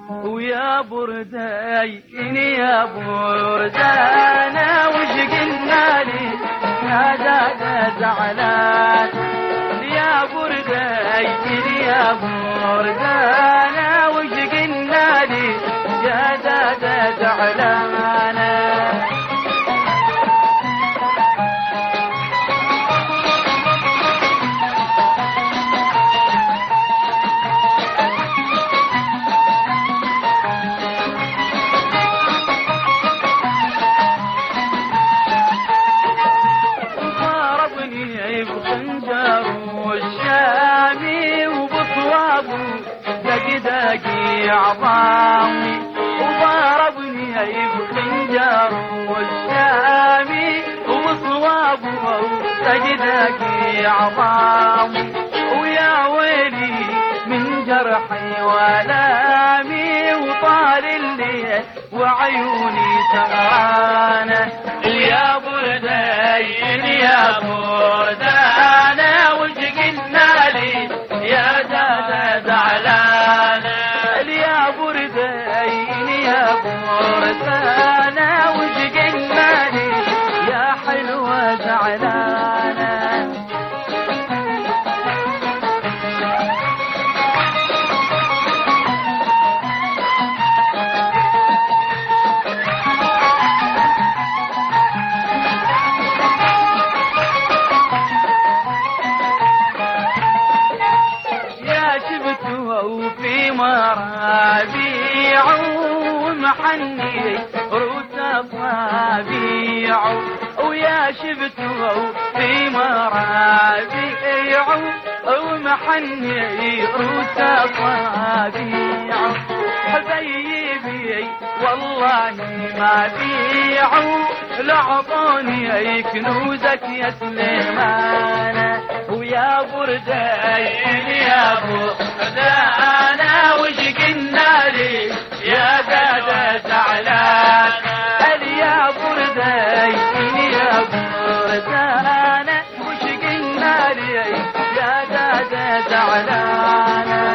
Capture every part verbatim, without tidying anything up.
ويا بردين يا بردانا وش قلنا لي يا دادا زعلان يا بردين يا بردانا وش قلنا لي يا دادا زعلانا والشامي وبصوابه دقي دقي عظامي وضربني بخنجر والشامي وبصوابه دقي دقي عظامي ويا ويلي من جرحي والامي وطال الليل وعيوني سهرانه يا بردين يا بردانه يا دادا زعلانة يا بردين يا بردانة وش قلنا لي يا حلوة زعلانة وفي مرابيع ومحني روس أصابيع ويا شبته في مرابيع ومحني روس أصابيع حبيبي والله ما بيعوا لعطوني كنوزك يا سليمان ويا بردين يا بردانة وش قلنا لي يا دادا زعلان يا بردين يا بردانة وش قلنا لي يا دادا زعلان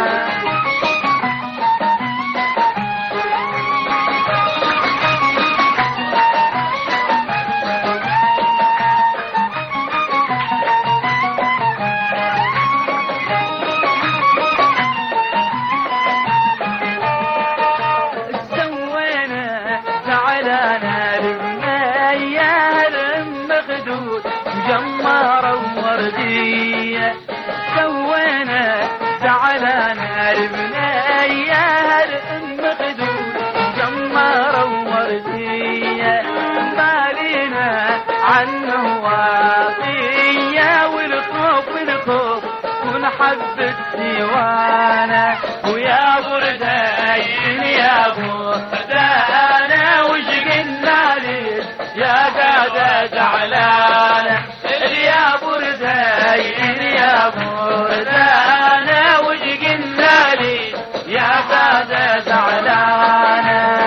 جمارة ووردية سوينا زعلانا البنية هالأم خدود جمارة ووردية بالينا عنه واقية والخوف الخوف ونحب الديوانة ويا بردين يا بردانة وش قلنا لي يا دادا زعلانة يا بردين يا بردانة وش قلنا لي يا دادا زعلانة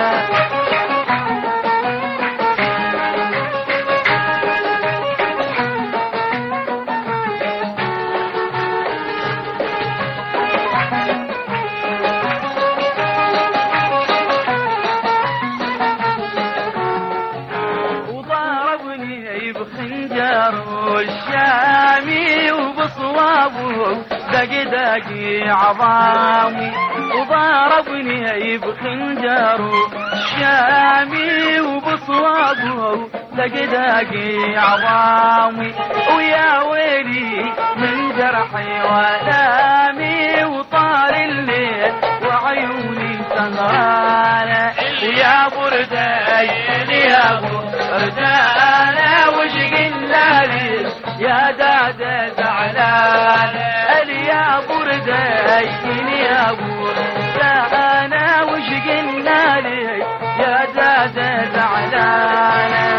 بخنجر والشامي وبصوابه دقي دقي عظامي وضربني بخنجر الشامي وبصوابه دقي دقي عظامي ويا ويلي من جرحي والامي وطال الليل وعيوني سهرانه يا بردين يا بردانه وش قلنا لي يا دادا زعلان يا بردين يا بردانه وش قلنا لي يا دادا زعلان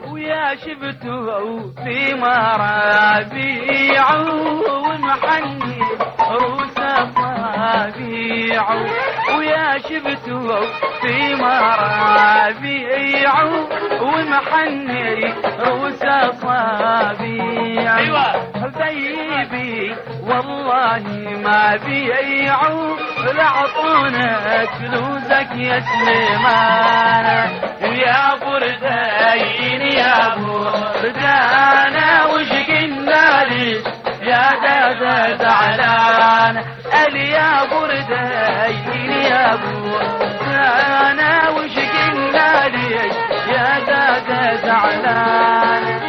شبته في مرابيع ومحني بيعوا ويا شبتوا في مرابيع ومحني رؤوس اصابيع. ايوه حبيبي والله ما بيعوا لعطونك فلوسك يا سليمان. يا بردين يا بردانا وش قلنا لي يا دادا زعلان قال يا بردين يا بردانا وش قلنا لي يا دادا زعلان.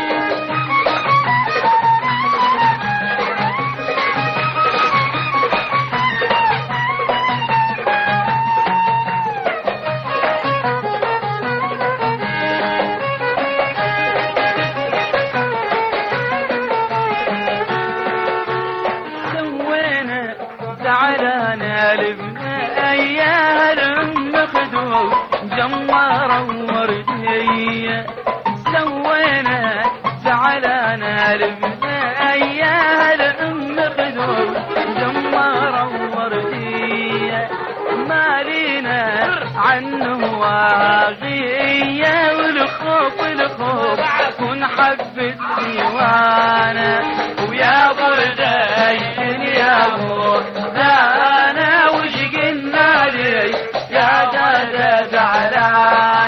زعلانة لبنا اياه الام خدوه جمارة وردية. سوينا زعلانة لبنا اياه الام خدوه جمارة وردية. ما لينا عنه واغية والخوف الخوف كن حبت ديوانا. ويا بردين يا بردانا وش قلنا لي يا دادا زعلان.